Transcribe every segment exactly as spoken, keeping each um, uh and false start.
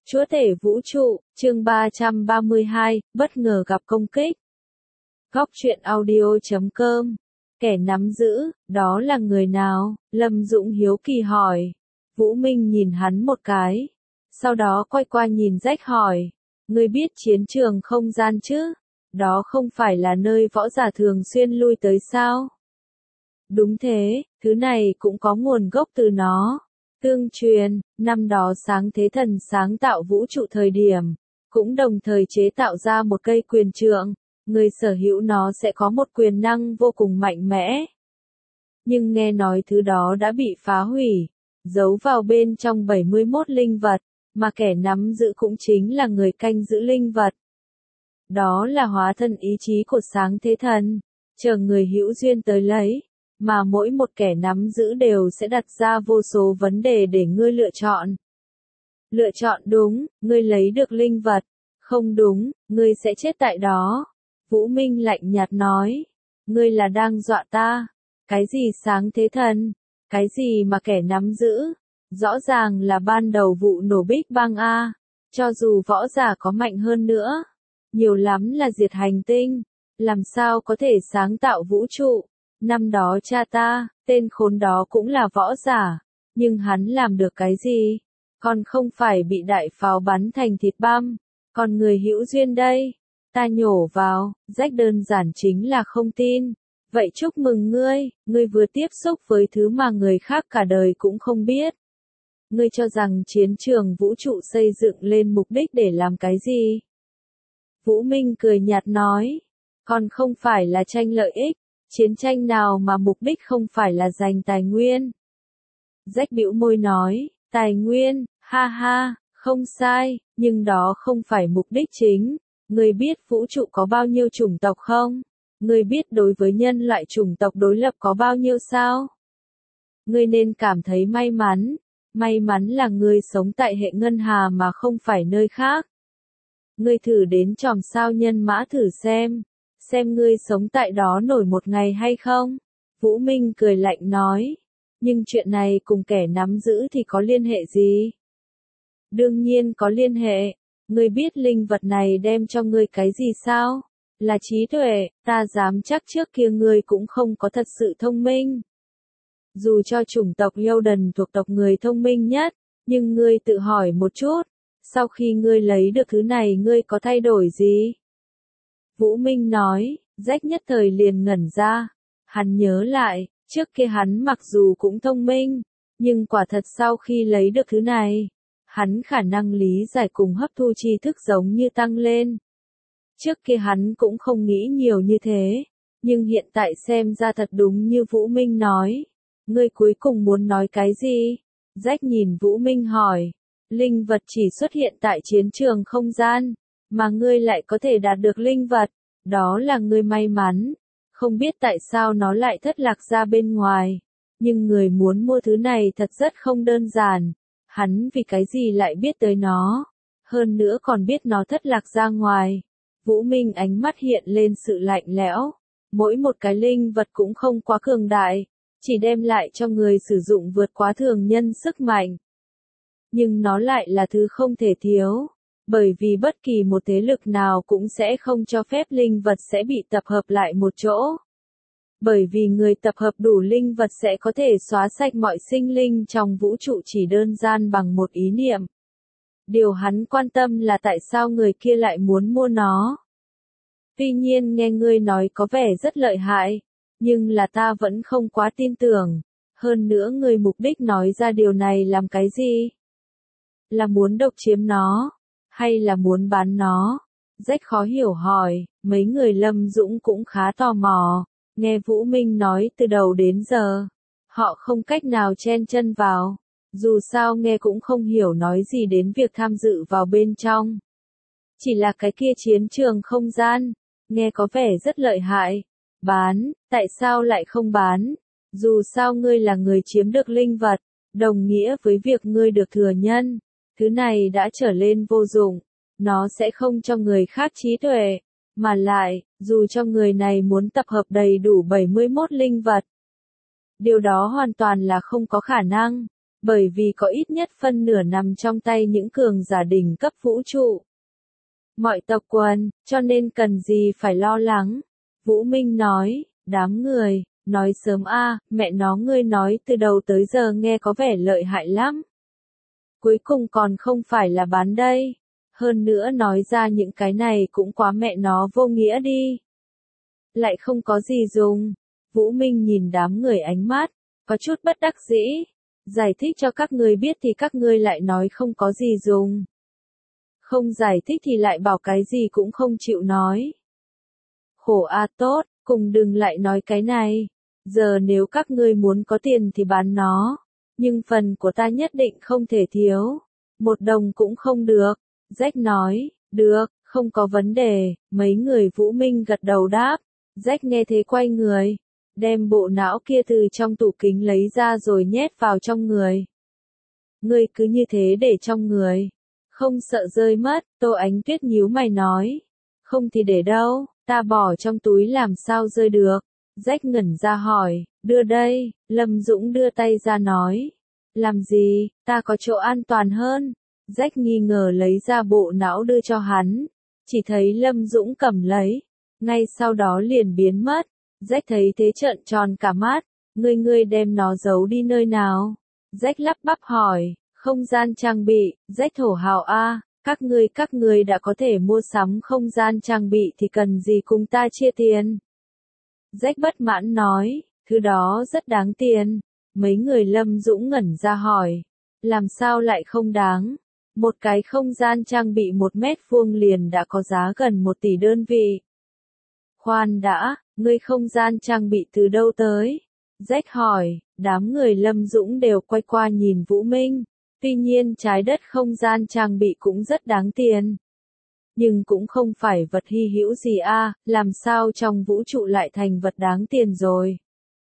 Chúa tể vũ trụ, chương ba trăm ba mươi hai, bất ngờ gặp công kích. Góc truyện audio chấm com. Kẻ nắm giữ, đó là người nào? Lâm Dũng hiếu kỳ hỏi. Vũ Minh nhìn hắn một cái. Sau đó quay qua nhìn Rách hỏi. Ngươi biết chiến trường không gian chứ? Đó không phải là nơi võ giả thường xuyên lui tới sao? Đúng thế, thứ này cũng có nguồn gốc từ nó. Tương truyền, năm đó Sáng Thế Thần sáng tạo vũ trụ thời điểm, cũng đồng thời chế tạo ra một cây quyền trượng, người sở hữu nó sẽ có một quyền năng vô cùng mạnh mẽ. Nhưng nghe nói thứ đó đã bị phá hủy, giấu vào bên trong bảy mươi mốt linh vật, mà kẻ nắm giữ cũng chính là người canh giữ linh vật. Đó là hóa thân ý chí của Sáng Thế Thần, chờ người hữu duyên tới lấy. Mà mỗi một kẻ nắm giữ đều sẽ đặt ra vô số vấn đề để ngươi lựa chọn. Lựa chọn đúng, ngươi lấy được linh vật. Không đúng, ngươi sẽ chết tại đó. Vũ Minh lạnh nhạt nói. Ngươi là đang dọa ta. Cái gì Sáng Thế Thần? Cái gì mà kẻ nắm giữ? Rõ ràng là ban đầu vụ nổ Big Bang A. Cho dù võ giả có mạnh hơn nữa, nhiều lắm là diệt hành tinh. Làm sao có thể sáng tạo vũ trụ? Năm đó cha ta, tên khốn đó cũng là võ giả, nhưng hắn làm được cái gì? Còn không phải bị đại pháo bắn thành thịt băm, còn người hữu duyên đây. Ta nhổ vào, Rách đơn giản chính là không tin. Vậy chúc mừng ngươi, ngươi vừa tiếp xúc với thứ mà người khác cả đời cũng không biết. Ngươi cho rằng chiến trường vũ trụ xây dựng lên mục đích để làm cái gì? Vũ Minh cười nhạt nói, còn không phải là tranh lợi ích. Chiến tranh nào mà mục đích không phải là giành tài nguyên? Rách bĩu môi nói, tài nguyên, ha ha, không sai, nhưng đó không phải mục đích chính. Ngươi biết vũ trụ có bao nhiêu chủng tộc không? Ngươi biết đối với nhân loại chủng tộc đối lập có bao nhiêu sao? Ngươi nên cảm thấy may mắn. May mắn là ngươi sống tại hệ ngân hà mà không phải nơi khác. Ngươi thử đến chòm sao nhân mã thử xem. Xem ngươi sống tại đó nổi một ngày hay không? Vũ Minh cười lạnh nói. Nhưng chuyện này cùng kẻ nắm giữ thì có liên hệ gì? Đương nhiên có liên hệ. Ngươi biết linh vật này đem cho ngươi cái gì sao? Là trí tuệ, ta dám chắc trước kia ngươi cũng không có thật sự thông minh. Dù cho chủng tộc Elden thuộc tộc người thông minh nhất, nhưng ngươi tự hỏi một chút, sau khi ngươi lấy được thứ này ngươi có thay đổi gì? Vũ Minh nói, Rách nhất thời liền ngẩn ra. Hắn nhớ lại, trước kia hắn mặc dù cũng thông minh, nhưng quả thật sau khi lấy được thứ này, hắn khả năng lý giải cùng hấp thu tri thức giống như tăng lên. Trước kia hắn cũng không nghĩ nhiều như thế, nhưng hiện tại xem ra thật đúng như Vũ Minh nói. Ngươi cuối cùng muốn nói cái gì? Rách nhìn Vũ Minh hỏi. Linh vật chỉ xuất hiện tại chiến trường không gian, mà ngươi lại có thể đạt được linh vật. Đó là ngươi may mắn, không biết tại sao nó lại thất lạc ra bên ngoài, nhưng người muốn mua thứ này thật rất không đơn giản, hắn vì cái gì lại biết tới nó, hơn nữa còn biết nó thất lạc ra ngoài. Vũ Minh ánh mắt hiện lên sự lạnh lẽo, mỗi một cái linh vật cũng không quá cường đại, chỉ đem lại cho người sử dụng vượt quá thường nhân sức mạnh. Nhưng nó lại là thứ không thể thiếu. Bởi vì bất kỳ một thế lực nào cũng sẽ không cho phép linh vật sẽ bị tập hợp lại một chỗ. Bởi vì người tập hợp đủ linh vật sẽ có thể xóa sạch mọi sinh linh trong vũ trụ chỉ đơn giản bằng một ý niệm. Điều hắn quan tâm là tại sao người kia lại muốn mua nó. Tuy nhiên nghe ngươi nói có vẻ rất lợi hại, nhưng là ta vẫn không quá tin tưởng. Hơn nữa người mục đích nói ra điều này làm cái gì? Là muốn độc chiếm nó? Hay là muốn bán nó? Rách khó hiểu hỏi, mấy người Lâm Dũng cũng khá tò mò, nghe Vũ Minh nói từ đầu đến giờ. Họ không cách nào chen chân vào, dù sao nghe cũng không hiểu nói gì đến việc tham dự vào bên trong. Chỉ là cái kia chiến trường không gian, nghe có vẻ rất lợi hại. Bán, tại sao lại không bán? Dù sao ngươi là người chiếm được linh vật, đồng nghĩa với việc ngươi được thừa nhân. Thứ này đã trở lên vô dụng, nó sẽ không cho người khác trí tuệ, mà lại, dù cho người này muốn tập hợp đầy đủ bảy mươi mốt linh vật. Điều đó hoàn toàn là không có khả năng. Bởi vì có ít nhất phân nửa nằm trong tay những cường giả đỉnh cấp vũ trụ. Mọi tộc quần, cho nên cần gì phải lo lắng. Vũ Minh nói, đám người, nói sớm a, mẹ nó ngươi nói từ đầu tới giờ nghe có vẻ lợi hại lắm. Cuối cùng còn không phải là bán đây. Hơn nữa nói ra những cái này cũng quá mẹ nó vô nghĩa đi. Lại không có gì dùng. Vũ Minh nhìn đám người ánh mắt, có chút bất đắc dĩ. Giải thích cho các ngươi biết thì các ngươi lại nói không có gì dùng. Không giải thích thì lại bảo cái gì cũng không chịu nói. Khổ a tốt, cùng đừng lại nói cái này. Giờ nếu các ngươi muốn có tiền thì bán nó. Nhưng phần của ta nhất định không thể thiếu. Một đồng cũng không được. Jack nói, được, không có vấn đề. Mấy người Vũ Minh gật đầu đáp. Jack nghe thế quay người. Đem bộ não kia từ trong tủ kính lấy ra rồi nhét vào trong người. Ngươi cứ như thế để trong người. Không sợ rơi mất, Tô Ánh Tuyết nhíu mày nói. Không thì để đâu, ta bỏ trong túi làm sao rơi được. Jack ngẩn ra hỏi, đưa đây, Lâm Dũng đưa tay ra nói. Làm gì, ta có chỗ an toàn hơn. Jack nghi ngờ lấy ra bộ não đưa cho hắn. Chỉ thấy Lâm Dũng cầm lấy. Ngay sau đó liền biến mất. Jack thấy thế trợn tròn cả mắt. Ngươi ngươi đem nó giấu đi nơi nào? Jack lắp bắp hỏi. Không gian trang bị, Jack thổ hào a, các ngươi các ngươi đã có thể mua sắm không gian trang bị thì cần gì cùng ta chia tiền. Jack bất mãn nói, thứ đó rất đáng tiền. Mấy người Lâm Dũng ngẩn ra hỏi, làm sao lại không đáng? Một cái không gian trang bị một mét vuông liền đã có giá gần một tỷ đơn vị. Khoan đã, ngươi không gian trang bị từ đâu tới? Jack hỏi, đám người Lâm Dũng đều quay qua nhìn Vũ Minh. Tuy nhiên trái đất không gian trang bị cũng rất đáng tiền. Nhưng cũng không phải vật hy hữu gì a, làm sao trong vũ trụ lại thành vật đáng tiền rồi.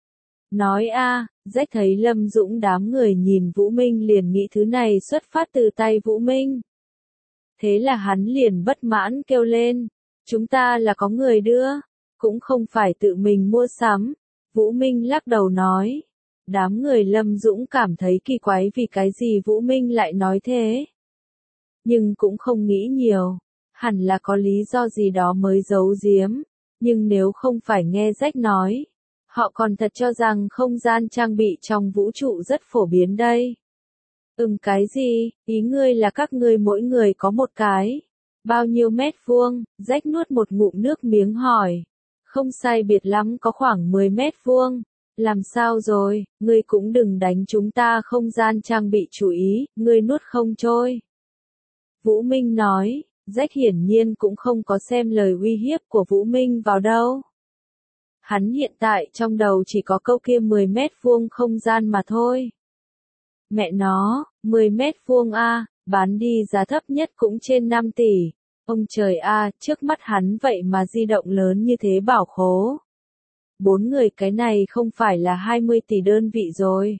Nói a, Jack thấy Lâm Dũng đám người nhìn Vũ Minh liền nghĩ thứ này xuất phát từ tay Vũ Minh. Thế là hắn liền bất mãn kêu lên, chúng ta là có người đưa, cũng không phải tự mình mua sắm. Vũ Minh lắc đầu nói. Đám người Lâm Dũng cảm thấy kỳ quái vì cái gì Vũ Minh lại nói thế. Nhưng cũng không nghĩ nhiều. Hẳn là có lý do gì đó mới giấu giếm. Nhưng nếu không phải nghe Jack nói, họ còn thật cho rằng không gian trang bị trong vũ trụ rất phổ biến đây. Ừm cái gì, ý ngươi là các ngươi mỗi người có một cái. Bao nhiêu mét vuông, Jack nuốt một ngụm nước miếng hỏi. Không sai biệt lắm có khoảng mười mét vuông. Làm sao rồi, ngươi cũng đừng đánh chúng ta không gian trang bị chú ý, ngươi nuốt không trôi. Vũ Minh nói, Jack hiển nhiên cũng không có xem lời uy hiếp của Vũ Minh vào đâu. Hắn hiện tại trong đầu chỉ có câu kia mười mét vuông không gian mà thôi. Mẹ nó, mười mét vuông a, bán đi giá thấp nhất cũng trên năm tỷ. Ông trời a, trước mắt hắn vậy mà di động lớn như thế bảo khố. Bốn người cái này không phải là hai mươi tỷ đơn vị rồi.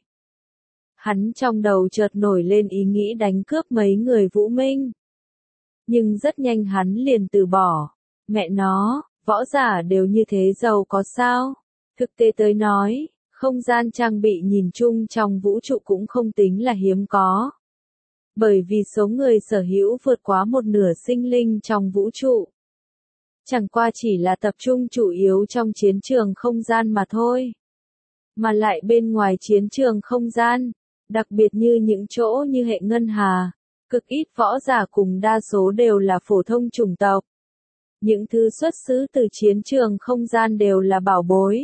Hắn trong đầu chợt nổi lên ý nghĩ đánh cướp mấy người Vũ Minh. Nhưng rất nhanh hắn liền từ bỏ. Mẹ nó, võ giả đều như thế giàu có sao? Thực tế tới nói, không gian trang bị nhìn chung trong vũ trụ cũng không tính là hiếm có. Bởi vì số người sở hữu vượt quá một nửa sinh linh trong vũ trụ. Chẳng qua chỉ là tập trung chủ yếu trong chiến trường không gian mà thôi. Mà lại bên ngoài chiến trường không gian, đặc biệt như những chỗ như hệ ngân hà, cực ít võ giả cùng đa số đều là phổ thông chủng tộc. Những thứ xuất xứ từ chiến trường không gian đều là bảo bối.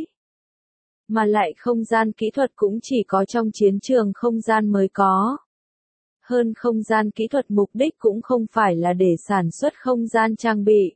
Mà lại không gian kỹ thuật cũng chỉ có trong chiến trường không gian mới có. Hơn không gian kỹ thuật mục đích cũng không phải là để sản xuất không gian trang bị,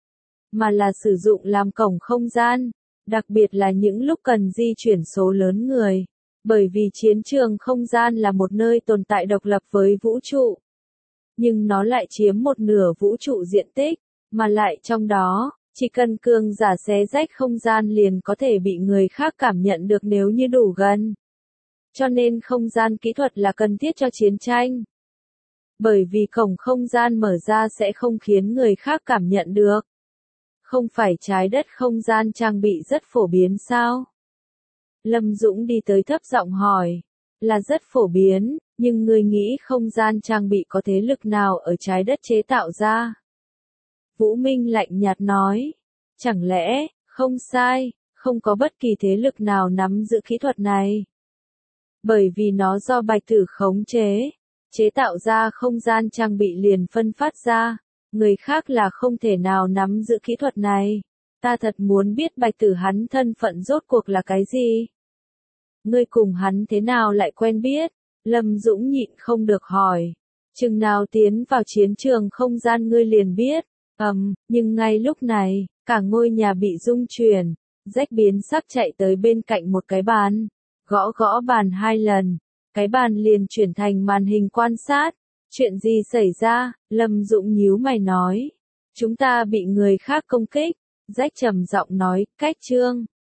mà là sử dụng làm cổng không gian, đặc biệt là những lúc cần di chuyển số lớn người, bởi vì chiến trường không gian là một nơi tồn tại độc lập với vũ trụ. Nhưng nó lại chiếm một nửa vũ trụ diện tích, mà lại trong đó, chỉ cần cường giả xé rách không gian liền có thể bị người khác cảm nhận được nếu như đủ gần. Cho nên không gian kỹ thuật là cần thiết cho chiến tranh. Bởi vì cổng không gian mở ra sẽ không khiến người khác cảm nhận được. Không phải trái đất không gian trang bị rất phổ biến sao? Lâm Dũng đi tới thấp giọng hỏi. là rất phổ biến, nhưng ngươi nghĩ không gian trang bị có thế lực nào ở trái đất chế tạo ra? Vũ Minh lạnh nhạt nói, chẳng lẽ, không sai, không có bất kỳ thế lực nào nắm giữ kỹ thuật này. Bởi vì nó do Bạch Tử khống chế, chế tạo ra không gian trang bị liền phân phát ra, người khác là không thể nào nắm giữ kỹ thuật này. Ta thật muốn biết Bạch Tử hắn thân phận rốt cuộc là cái gì? Ngươi cùng hắn thế nào lại quen biết? Lâm Dũng nhịn không được hỏi. Chừng nào tiến vào chiến trường không gian ngươi liền biết. Ầm, um, nhưng ngay lúc này, cả ngôi nhà bị rung chuyển, rách biến sắc chạy tới bên cạnh một cái bàn, gõ gõ bàn hai lần, cái bàn liền chuyển thành màn hình quan sát. Chuyện gì xảy ra? Lâm Dũng nhíu mày nói. Chúng ta bị người khác công kích. Rách trầm giọng nói, cách chương.